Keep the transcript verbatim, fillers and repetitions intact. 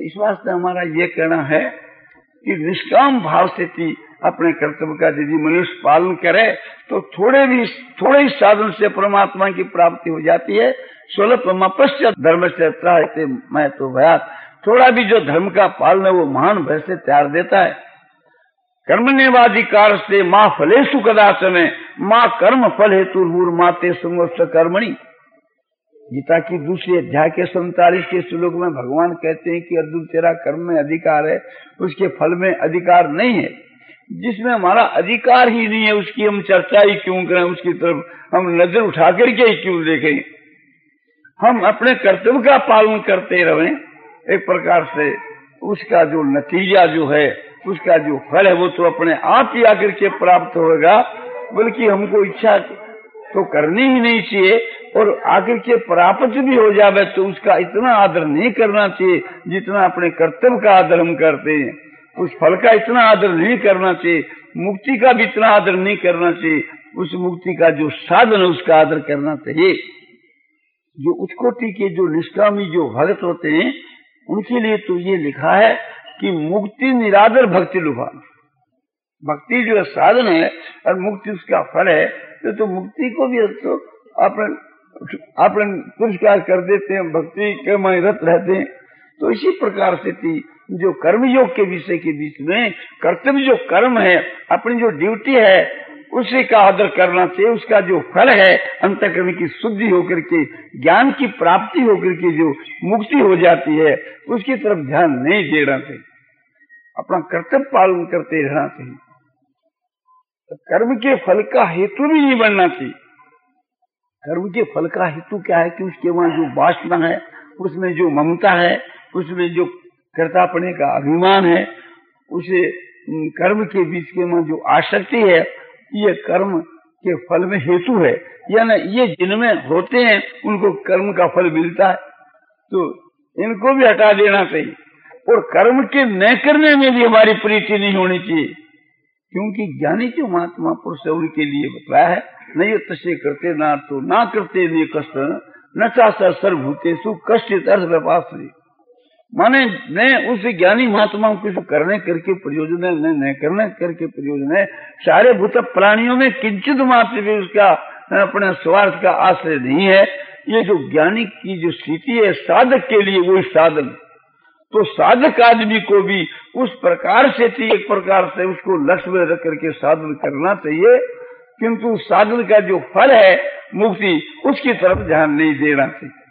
इस वास्ते हमारा ये कहना है कि निष्काम भाव से थी अपने कर्तव्य का यदि मनुष्य पालन करे तो थोड़े भी थोड़े ही साधन से परमात्मा की प्राप्ति हो जाती है। स्वल्पमप्यस्य धर्मस्य त्रायते मैं तो भयात्, थोड़ा भी जो धर्म का पालन है वो महान भय से त्याग देता है। कर्मण्येवाधिकार से माँ फलेषु कदाचन, माँ कर्म फल हेतु माते संगोष्ठ कर्मणि। गीता की दूसरी अध्याय के सैंतालीस के श्लोक में भगवान कहते हैं कि अर्जुन तेरा कर्म में अधिकार है, उसके फल में अधिकार नहीं है। जिसमें हमारा अधिकार ही नहीं है उसकी हम चर्चा ही क्यों करें, उसकी तरफ हम नजर उठा करके ही क्यों देखें। हम अपने कर्तव्य का पालन करते रहें, एक प्रकार से उसका जो नतीजा जो है, उसका जो फल है वो तो अपने आप ही आकर के प्राप्त होगा। बल्कि हमको इच्छा तो करनी ही नहीं चाहिए, और आखिर के प्राप्त भी हो जावे तो उसका इतना आदर नहीं करना चाहिए जितना अपने कर्तव्य का आदर हम करते हैं। उस फल का इतना आदर नहीं करना चाहिए, मुक्ति का भी इतना आदर नहीं करना चाहिए। उस मुक्ति का जो साधन है उसका आदर करना चाहिए। जो उत्कोटि के जो निष्कामी जो भक्त होते हैं उनके लिए तो ये लिखा है कि मुक्ति निरादर भक्ति लुभाना। भक्ति जो साधन है और मुक्ति उसका फल है, तो, तो मुक्ति को भी तो अपन अपन पुरस्कार कर देते हैं, भक्ति के में रत रहते हैं। तो इसी प्रकार से थी जो कर्मयोग के विषय के बीच में कर्तव्य जो कर्म है, अपनी जो ड्यूटी है उसी का आदर करना चाहिए। उसका जो फल है अंतःकरण की शुद्धि होकर के ज्ञान की प्राप्ति होकर के जो मुक्ति हो जाती है उसकी तरफ ध्यान नहीं देना चाहिए, अपना कर्तव्य पालन करते रहना चाहिए। तो कर्म के फल का हेतु भी नहीं बनना चाहिए। कर्म के फल का हेतु क्या है कि उसके वहां जो वासना है, उसमें जो ममता है, उसमें जो कर्तापने का अभिमान है, उसे कर्म के बीच के में जो आसक्ति है, ये कर्म के फल में हेतु है। यानी ये जिनमें होते हैं उनको कर्म का फल मिलता है, तो इनको भी हटा देना चाहिए। और कर्म के न करने में भी हमारी प्रीति नहीं होनी चाहिए, क्योंकि ज्ञानी जो महात्मा पुरुष है उनके लिए बताया है, नहीं तसे करते ना तो ना करते नहीं कष्ट न चाह सर्वभूतेषु कष्ट अर्थ व्यापार। माने न उस ज्ञानी महात्मा कुछ करने करके प्रयोजन है, न न करने करके प्रयोजन है। सारे भूत प्राणियों में किंचित मात्र भी उसका अपने स्वार्थ का आश्रय नहीं है। ये जो ज्ञानी की जो स्थिति है साधक के लिए वही साधन, तो साधक आदमी को भी उस प्रकार से थी, एक प्रकार से उसको लक्ष्य में रख करके साधन करना चाहिए। किंतु साधन का जो फल है मुक्ति, उसकी तरफ ध्यान नहीं देना चाहिए।